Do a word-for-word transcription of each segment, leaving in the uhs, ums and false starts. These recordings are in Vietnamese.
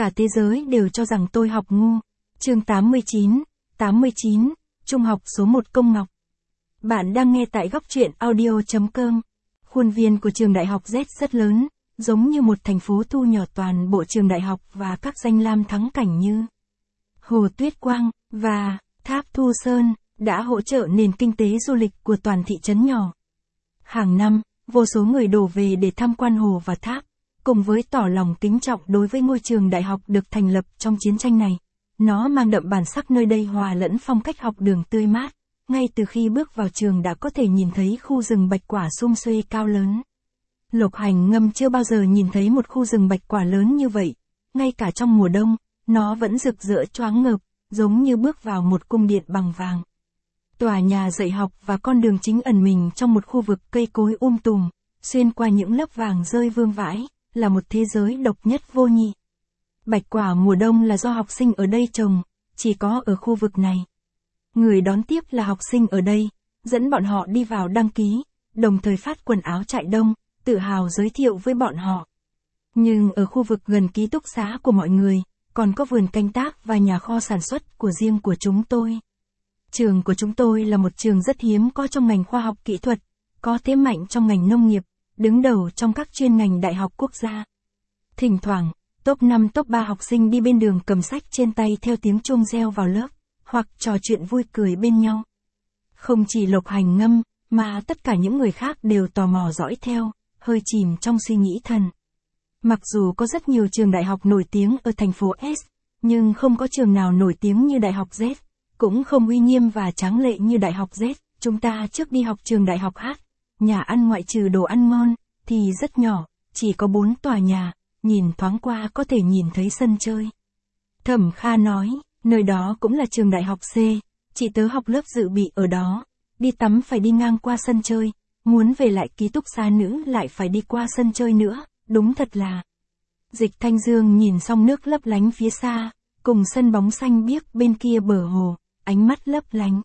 Cả thế giới đều cho rằng tôi học ngu. Chương tám mươi chín, tám mươi chín, Trung học số một Công Ngọc. Bạn đang nghe tại góc truyện audio chấm com. Khuôn viên của trường đại học Z rất lớn, giống như một thành phố thu nhỏ toàn bộ trường đại học và các danh lam thắng cảnh như Hồ Tuyết Quang và Tháp Thu Sơn, đã hỗ trợ nền kinh tế du lịch của toàn thị trấn nhỏ. Hàng năm, vô số người đổ về để tham quan hồ và tháp, cùng với tỏ lòng kính trọng đối với ngôi trường đại học được thành lập trong chiến tranh này. Nó mang đậm bản sắc nơi đây hòa lẫn phong cách học đường tươi mát. Ngay từ khi bước vào trường đã có thể nhìn thấy khu rừng bạch quả sum xuê cao lớn. Lục Hành Ngâm chưa bao giờ nhìn thấy một khu rừng bạch quả lớn như vậy. Ngay cả trong mùa đông, nó vẫn rực rỡ choáng ngợp, giống như bước vào một cung điện bằng vàng. Tòa nhà dạy học và con đường chính ẩn mình trong một khu vực cây cối um tùm, xuyên qua những lớp vàng rơi vương vãi, là một thế giới độc nhất vô nhị. Bạch quả mùa đông là do học sinh ở đây trồng, chỉ có ở khu vực này. Người đón tiếp là học sinh ở đây, dẫn bọn họ đi vào đăng ký, đồng thời phát quần áo trại đông, tự hào giới thiệu với bọn họ. Nhưng ở khu vực gần ký túc xá của mọi người, còn có vườn canh tác và nhà kho sản xuất của riêng của chúng tôi. Trường của chúng tôi là một trường rất hiếm có trong ngành khoa học kỹ thuật, có thế mạnh trong ngành nông nghiệp, đứng đầu trong các chuyên ngành đại học quốc gia. Thỉnh thoảng, top năm top ba học sinh đi bên đường cầm sách trên tay theo tiếng chuông reo vào lớp, hoặc trò chuyện vui cười bên nhau. Không chỉ Lục Hành Ngâm, mà tất cả những người khác đều tò mò dõi theo, hơi chìm trong suy nghĩ thần. Mặc dù có rất nhiều trường đại học nổi tiếng ở thành phố S, nhưng không có trường nào nổi tiếng như Đại học Z, cũng không uy nghiêm và tráng lệ như Đại học Z. Chúng ta trước đi học trường Đại học H, nhà ăn ngoại trừ đồ ăn ngon, thì rất nhỏ, chỉ có bốn tòa nhà, nhìn thoáng qua có thể nhìn thấy sân chơi. Thẩm Kha nói, nơi đó cũng là trường Đại học C, chị tớ học lớp dự bị ở đó, đi tắm phải đi ngang qua sân chơi, muốn về lại ký túc xá nữ lại phải đi qua sân chơi nữa, đúng thật là. Dịch Thanh Dương nhìn xong nước lấp lánh phía xa, cùng sân bóng xanh biếc bên kia bờ hồ, ánh mắt lấp lánh.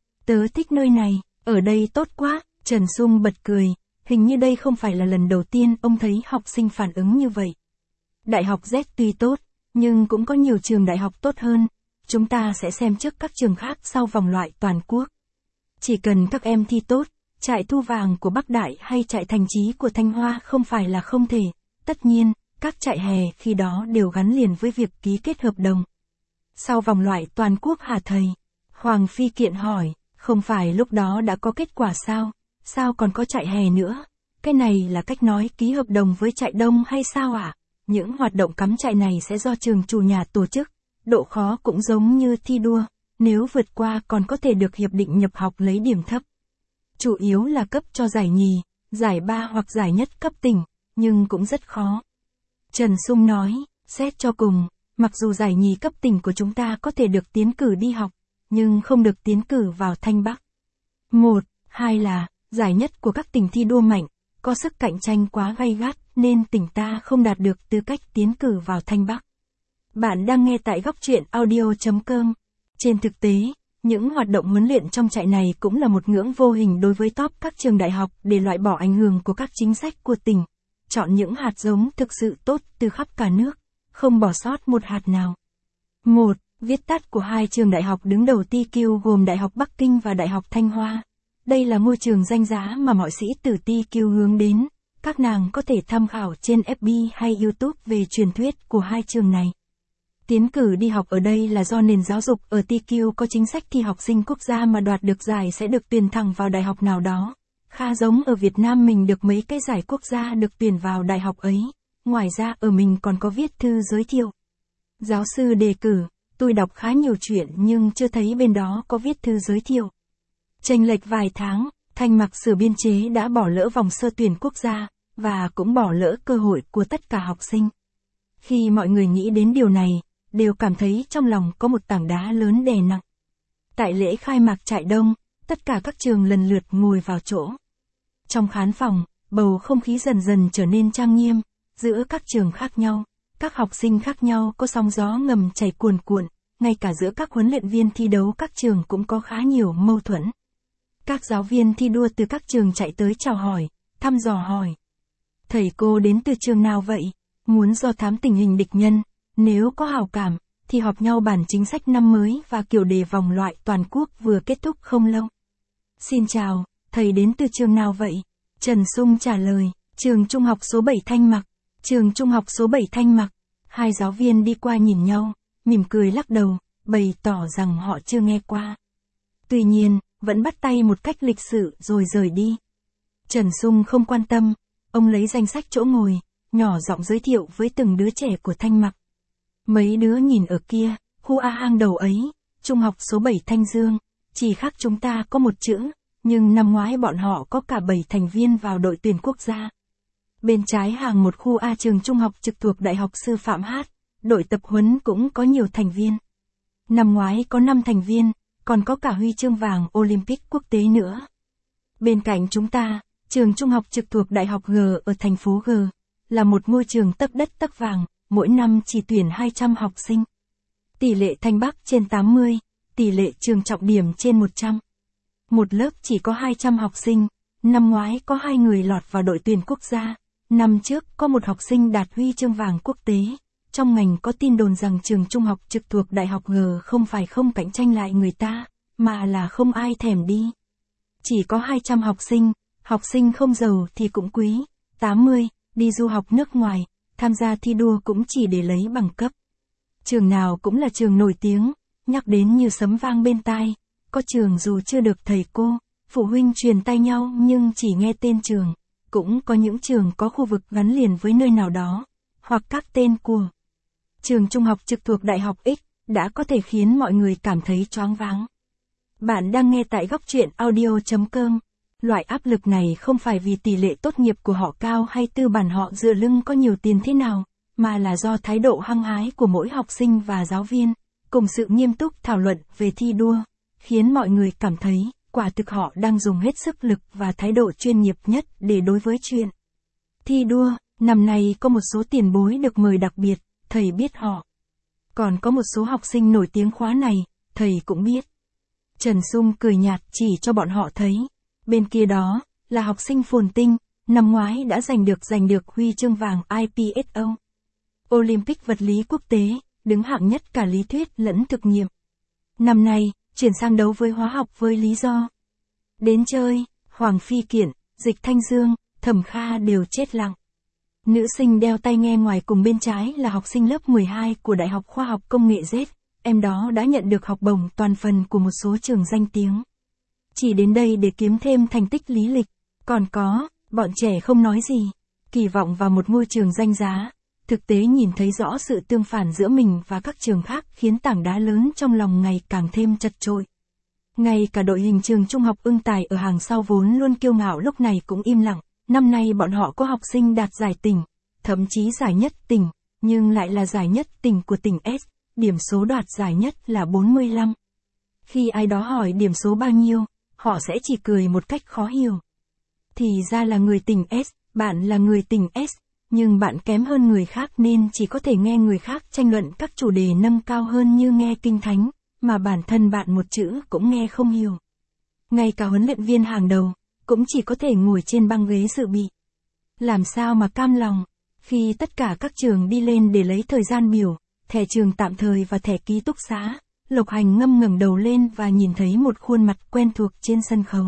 Tớ thích nơi này, ở đây tốt quá, Trần Sung bật cười, hình như đây không phải là lần đầu tiên ông thấy học sinh phản ứng như vậy. Đại học Z tuy tốt, nhưng cũng có nhiều trường đại học tốt hơn, chúng ta sẽ xem trước các trường khác sau vòng loại toàn quốc. Chỉ cần các em thi tốt, trại Thu Vàng của Bắc Đại hay trại Thành Chí của Thanh Hoa không phải là không thể, tất nhiên, các trại hè khi đó đều gắn liền với việc ký kết hợp đồng. Sau vòng loại toàn quốc hả thầy? Hoàng Phi Kiện hỏi, không phải lúc đó đã có kết quả sao? Sao còn có trại hè nữa? Cái này là cách nói ký hợp đồng với trại đông hay sao ạ? À? Những hoạt động cắm trại này sẽ do trường chủ nhà tổ chức, độ khó cũng giống như thi đua, nếu vượt qua còn có thể được hiệp định nhập học lấy điểm thấp. Chủ yếu là cấp cho giải nhì, giải ba hoặc giải nhất cấp tỉnh, nhưng cũng rất khó. Trần Sung nói, xét cho cùng, mặc dù giải nhì cấp tỉnh của chúng ta có thể được tiến cử đi học, nhưng không được tiến cử vào Thanh Bắc. Một, hai là, giải nhất của các tỉnh thi đua mạnh, có sức cạnh tranh quá gay gắt, nên tỉnh ta không đạt được tư cách tiến cử vào Thanh Bắc. Bạn đang nghe tại góc truyện audio chấm com. Trên thực tế, những hoạt động huấn luyện trong trại này cũng là một ngưỡng vô hình đối với top các trường đại học để loại bỏ ảnh hưởng của các chính sách của tỉnh. Chọn những hạt giống thực sự tốt từ khắp cả nước, không bỏ sót một hạt nào. Một, viết tắt của hai trường đại học đứng đầu T Q gồm Đại học Bắc Kinh và Đại học Thanh Hoa. Đây là ngôi trường danh giá mà mọi sĩ tử T Q hướng đến. Các nàng có thể tham khảo trên F B hay YouTube về truyền thuyết của hai trường này. Tiến cử đi học ở đây là do nền giáo dục ở T Q có chính sách thi học sinh quốc gia mà đoạt được giải sẽ được tuyển thẳng vào đại học nào đó. Khá giống ở Việt Nam mình được mấy cái giải quốc gia được tuyển vào đại học ấy. Ngoài ra ở mình còn có viết thư giới thiệu. Giáo sư đề cử, tôi đọc khá nhiều chuyện nhưng chưa thấy bên đó có viết thư giới thiệu. Chênh lệch vài tháng, Thanh Mặc sửa biên chế đã bỏ lỡ vòng sơ tuyển quốc gia, và cũng bỏ lỡ cơ hội của tất cả học sinh. Khi mọi người nghĩ đến điều này, đều cảm thấy trong lòng có một tảng đá lớn đè nặng. Tại lễ khai mạc trại đông, tất cả các trường lần lượt ngồi vào chỗ. Trong khán phòng, bầu không khí dần dần trở nên trang nghiêm, giữa các trường khác nhau, các học sinh khác nhau có sóng gió ngầm chảy cuồn cuộn, ngay cả giữa các huấn luyện viên thi đấu các trường cũng có khá nhiều mâu thuẫn. Các giáo viên thi đua từ các trường chạy tới chào hỏi, thăm dò hỏi. Thầy cô đến từ trường nào vậy? Muốn do thám tình hình địch nhân, Nếu có hảo cảm, thì họp nhau bàn chính sách năm mới và kiểu đề vòng loại toàn quốc vừa kết thúc không lâu. Xin chào, thầy đến từ trường nào vậy? Trần Sung trả lời, trường trung học số bảy Thanh Mặc. Trường trung học số bảy Thanh Mặc. Hai giáo viên đi qua nhìn nhau, mỉm cười lắc đầu, bày tỏ rằng họ chưa nghe qua. Tuy nhiên, vẫn bắt tay một cách lịch sự rồi rời đi. Trần Sung không quan tâm, ông lấy danh sách chỗ ngồi, nhỏ giọng giới thiệu với từng đứa trẻ của Thanh Mặc. Mấy đứa nhìn ở kia, khu A hang đầu ấy, trung học số bảy Thanh Dương, chỉ khác chúng ta có một chữ, nhưng năm ngoái bọn họ có cả bảy thành viên vào đội tuyển quốc gia. Bên trái hàng một khu A trường trung học trực thuộc Đại học Sư phạm Hát, đội tập huấn cũng có nhiều thành viên. Năm ngoái có năm thành viên, còn có cả huy chương vàng Olympic quốc tế nữa. Bên cạnh chúng ta, trường trung học trực thuộc Đại học G ở thành phố G, là một ngôi trường tấc đất tấc vàng, mỗi năm chỉ tuyển hai trăm học sinh. Tỷ lệ Thanh Bắc trên tám mươi, tỷ lệ trường trọng điểm trên một trăm. Một lớp chỉ có hai trăm học sinh, năm ngoái có hai người lọt vào đội tuyển quốc gia, năm trước có một học sinh đạt huy chương vàng quốc tế. Trong ngành có tin đồn rằng trường trung học trực thuộc Đại học G không phải không cạnh tranh lại người ta, mà là không ai thèm đi. Chỉ có hai trăm học sinh, học sinh không giàu thì cũng quý, tám mươi, đi du học nước ngoài, tham gia thi đua cũng chỉ để lấy bằng cấp. Trường nào cũng là trường nổi tiếng, nhắc đến như sấm vang bên tai, có trường dù chưa được thầy cô, phụ huynh truyền tai nhau nhưng chỉ nghe tên trường, cũng có những trường có khu vực gắn liền với nơi nào đó, hoặc các tên của. Trường trung học trực thuộc Đại học X đã có thể khiến mọi người cảm thấy choáng váng. Bạn đang nghe tại góc truyện audio chấm com. Loại áp lực này không phải vì tỷ lệ tốt nghiệp của họ cao hay tư bản họ dựa lưng có nhiều tiền thế nào, mà là do thái độ hăng hái của mỗi học sinh và giáo viên, cùng sự nghiêm túc thảo luận về thi đua, khiến mọi người cảm thấy, quả thực họ đang dùng hết sức lực và thái độ chuyên nghiệp nhất để đối với chuyện thi đua. Năm nay có một số tiền bối được mời đặc biệt, thầy biết họ. Còn có một số học sinh nổi tiếng khóa này, thầy cũng biết. Trần Sung cười nhạt chỉ cho bọn họ thấy. Bên kia đó, là học sinh Phồn Tinh, năm ngoái đã giành được giành được huy chương vàng I P S O. Olympic vật lý quốc tế, đứng hạng nhất cả lý thuyết lẫn thực nghiệm. Năm nay, chuyển sang đấu với hóa học với lý do. Đến chơi, Hoàng Phi Kiện, Dịch Thanh Dương, Thẩm Kha đều chết lặng. Nữ sinh đeo tai nghe ngoài cùng bên trái là học sinh lớp mười hai của Đại học Khoa học Công nghệ Z, em đó đã nhận được học bổng toàn phần của một số trường danh tiếng. Chỉ đến đây để kiếm thêm thành tích lý lịch. Còn có, bọn trẻ không nói gì, kỳ vọng vào một ngôi trường danh giá, thực tế nhìn thấy rõ sự tương phản giữa mình và các trường khác khiến tảng đá lớn trong lòng ngày càng thêm chật chội. Ngay cả đội hình trường trung học Ưng Tài ở hàng sau vốn luôn kiêu ngạo lúc này cũng im lặng, năm nay bọn họ có học sinh đạt giải tỉnh, thậm chí giải nhất tỉnh, nhưng lại là giải nhất tỉnh của tỉnh S, điểm số đoạt giải nhất là bốn mươi lăm. Khi ai đó hỏi điểm số bao nhiêu, họ sẽ chỉ cười một cách khó hiểu. Thì ra là người tỉnh S, bạn là người tỉnh S, nhưng bạn kém hơn người khác nên chỉ có thể nghe người khác tranh luận các chủ đề nâng cao hơn như nghe kinh thánh, mà bản thân bạn một chữ cũng nghe không hiểu. Ngay cả huấn luyện viên hàng đầu, cũng chỉ có thể ngồi trên băng ghế dự bị. Làm sao mà cam lòng, khi tất cả các trường đi lên để lấy thời gian biểu, thẻ trường tạm thời và thẻ ký túc xá, Lộc Hành ngâm ngẩng đầu lên và nhìn thấy một khuôn mặt quen thuộc trên sân khấu.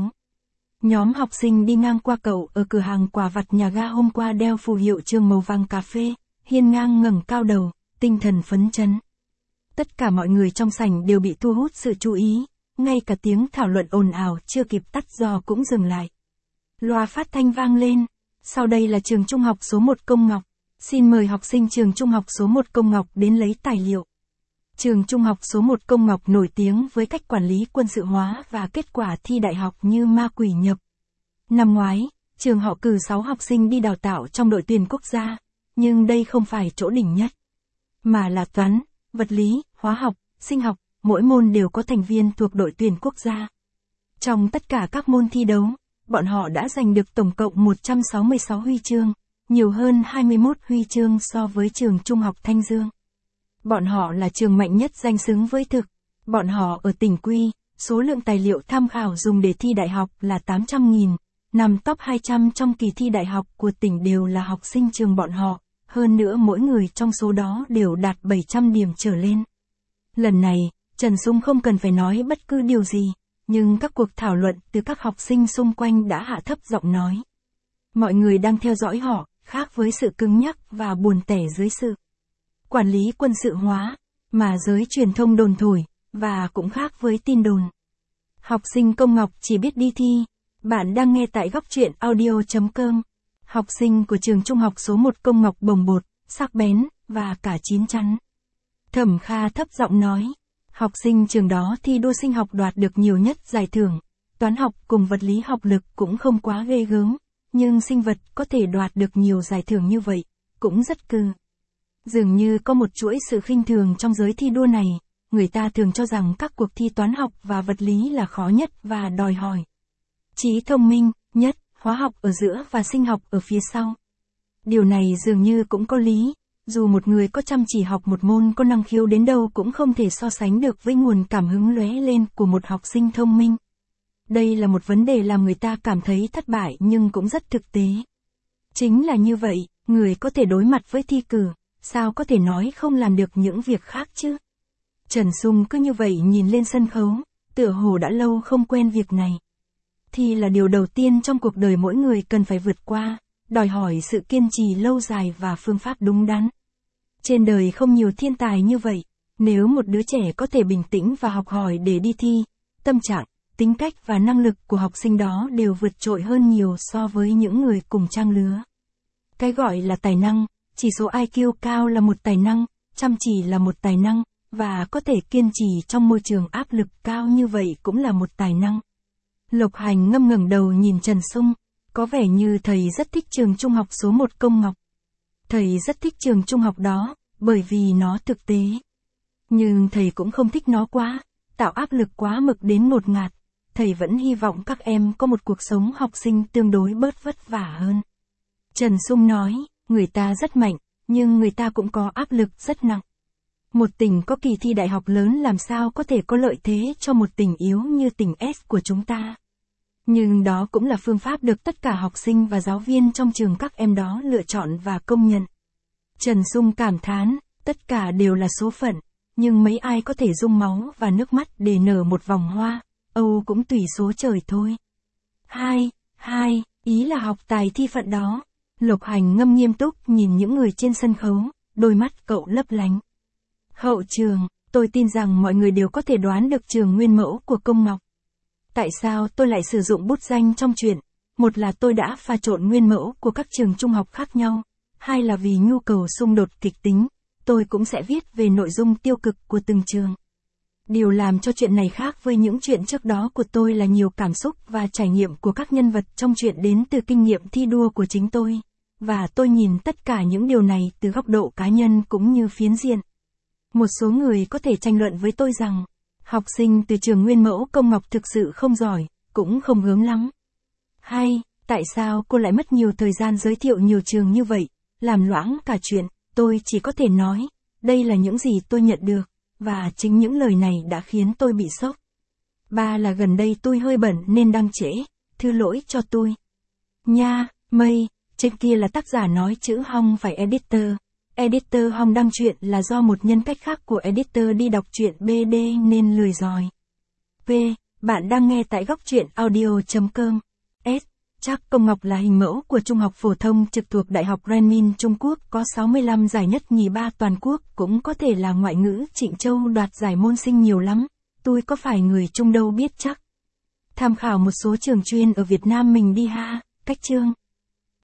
Nhóm học sinh đi ngang qua cậu ở cửa hàng quà vặt nhà ga hôm qua đeo phù hiệu trường màu vàng cà phê, hiên ngang ngẩng cao đầu, tinh thần phấn chấn. Tất cả mọi người trong sảnh đều bị thu hút sự chú ý, ngay cả tiếng thảo luận ồn ào chưa kịp tắt giò cũng dừng lại. Loa phát thanh vang lên, sau đây là trường trung học số một Công Ngọc, xin mời học sinh trường trung học số một Công Ngọc đến lấy tài liệu. Trường trung học số một Công Ngọc nổi tiếng với cách quản lý quân sự hóa và kết quả thi đại học như ma quỷ nhập. Năm ngoái, trường họ cử sáu học sinh đi đào tạo trong đội tuyển quốc gia, nhưng đây không phải chỗ đỉnh nhất, mà là toán, vật lý, hóa học, sinh học, mỗi môn đều có thành viên thuộc đội tuyển quốc gia. Trong tất cả các môn thi đấu, bọn họ đã giành được tổng cộng một trăm sáu mươi sáu huy chương, nhiều hơn hai mươi mốt huy chương so với trường trung học Thanh Dương. Bọn họ là trường mạnh nhất danh xứng với thực. Bọn họ ở tỉnh Quy, số lượng tài liệu tham khảo dùng để thi đại học là tám trăm nghìn, nằm top hai trăm trong kỳ thi đại học của tỉnh đều là học sinh trường bọn họ, hơn nữa mỗi người trong số đó đều đạt bảy trăm điểm trở lên. Lần này, Trần Sung không cần phải nói bất cứ điều gì, nhưng các cuộc thảo luận từ các học sinh xung quanh đã hạ thấp giọng nói. Mọi người đang theo dõi họ, khác với sự cứng nhắc và buồn tẻ dưới sự quản lý quân sự hóa, mà giới truyền thông đồn thổi, và cũng khác với tin đồn. Học sinh Công Ngọc chỉ biết đi thi. Bạn đang nghe tại góc truyện audio chấm com. Học sinh của trường trung học số một Công Ngọc bồng bột, sắc bén, và cả chín chắn. Thẩm Kha thấp giọng nói. Học sinh trường đó thi đua sinh học đoạt được nhiều nhất giải thưởng. Toán học cùng vật lý học lực cũng không quá ghê gớm, nhưng sinh vật có thể đoạt được nhiều giải thưởng như vậy, cũng rất cừ. Dường như có một chuỗi sự khinh thường trong giới thi đua này, người ta thường cho rằng các cuộc thi toán học và vật lý là khó nhất và đòi hỏi trí thông minh nhất, hóa học ở giữa và sinh học ở phía sau. Điều này dường như cũng có lý, dù một người có chăm chỉ học một môn có năng khiếu đến đâu cũng không thể so sánh được với nguồn cảm hứng lóe lên của một học sinh thông minh. Đây là một vấn đề làm người ta cảm thấy thất bại nhưng cũng rất thực tế. Chính là như vậy, người có thể đối mặt với thi cử, sao có thể nói không làm được những việc khác chứ? Trần Sung cứ như vậy nhìn lên sân khấu, tựa hồ đã lâu không quen việc này. Thi là điều đầu tiên trong cuộc đời mỗi người cần phải vượt qua, đòi hỏi sự kiên trì lâu dài và phương pháp đúng đắn. Trên đời không nhiều thiên tài như vậy, nếu một đứa trẻ có thể bình tĩnh và học hỏi để đi thi, tâm trạng, tính cách và năng lực của học sinh đó đều vượt trội hơn nhiều so với những người cùng trang lứa. Cái gọi là tài năng, chỉ số i kiu cao là một tài năng, chăm chỉ là một tài năng, và có thể kiên trì trong môi trường áp lực cao như vậy cũng là một tài năng. Lộc Hành ngâm ngẩng đầu nhìn Trần Sung, có vẻ như thầy rất thích trường trung học số một Công Ngọc. Thầy rất thích trường trung học đó, bởi vì nó thực tế. Nhưng thầy cũng không thích nó quá, tạo áp lực quá mực đến ngột ngạt. Thầy vẫn hy vọng các em có một cuộc sống học sinh tương đối bớt vất vả hơn. Trần Sung nói, người ta rất mạnh, nhưng người ta cũng có áp lực rất nặng. Một tỉnh có kỳ thi đại học lớn làm sao có thể có lợi thế cho một tỉnh yếu như tỉnh S của chúng ta. Nhưng đó cũng là phương pháp được tất cả học sinh và giáo viên trong trường các em đó lựa chọn và công nhận. Trần Sung cảm thán, tất cả đều là số phận, nhưng mấy ai có thể dung máu và nước mắt để nở một vòng hoa, âu cũng tùy số trời thôi. Hai, hai, ý là học tài thi phận đó. Lộc Hành ngâm nghiêm túc nhìn những người trên sân khấu, đôi mắt cậu lấp lánh. Hậu trường, tôi tin rằng mọi người đều có thể đoán được trường nguyên mẫu của Công Ngọc. Tại sao tôi lại sử dụng bút danh trong truyện? Một là tôi đã pha trộn nguyên mẫu của các trường trung học khác nhau, hai là vì nhu cầu xung đột kịch tính, tôi cũng sẽ viết về nội dung tiêu cực của từng trường. Điều làm cho chuyện này khác với những chuyện trước đó của tôi là nhiều cảm xúc và trải nghiệm của các nhân vật trong truyện đến từ kinh nghiệm thi đua của chính tôi, và tôi nhìn tất cả những điều này từ góc độ cá nhân cũng như phiến diện. Một số người có thể tranh luận với tôi rằng, học sinh từ trường nguyên mẫu Công Ngọc thực sự không giỏi, cũng không gớm lắm. Hay, tại sao cô lại mất nhiều thời gian giới thiệu nhiều trường như vậy, làm loãng cả chuyện? Tôi chỉ có thể nói, đây là những gì tôi nhận được, và chính những lời này đã khiến tôi bị sốc. Ba là gần đây tôi hơi bận nên đăng trễ, thư lỗi cho tôi. Nha, mây, trên kia là tác giả nói chữ hong phải editor. Editor hong đăng truyện là do một nhân cách khác của editor đi đọc truyện bê đê nên lười dòi. P. Bạn đang nghe tại góc truyện audio chấm com. S. Chắc Công Ngọc là hình mẫu của trung học phổ thông trực thuộc Đại học Renmin Trung Quốc có sáu mươi lăm giải nhất nhì ba toàn quốc, cũng có thể là ngoại ngữ Trịnh Châu đoạt giải môn sinh nhiều lắm, tôi có phải người Trung đâu biết chắc. Tham khảo một số trường chuyên ở Việt Nam mình đi ha, cách chương.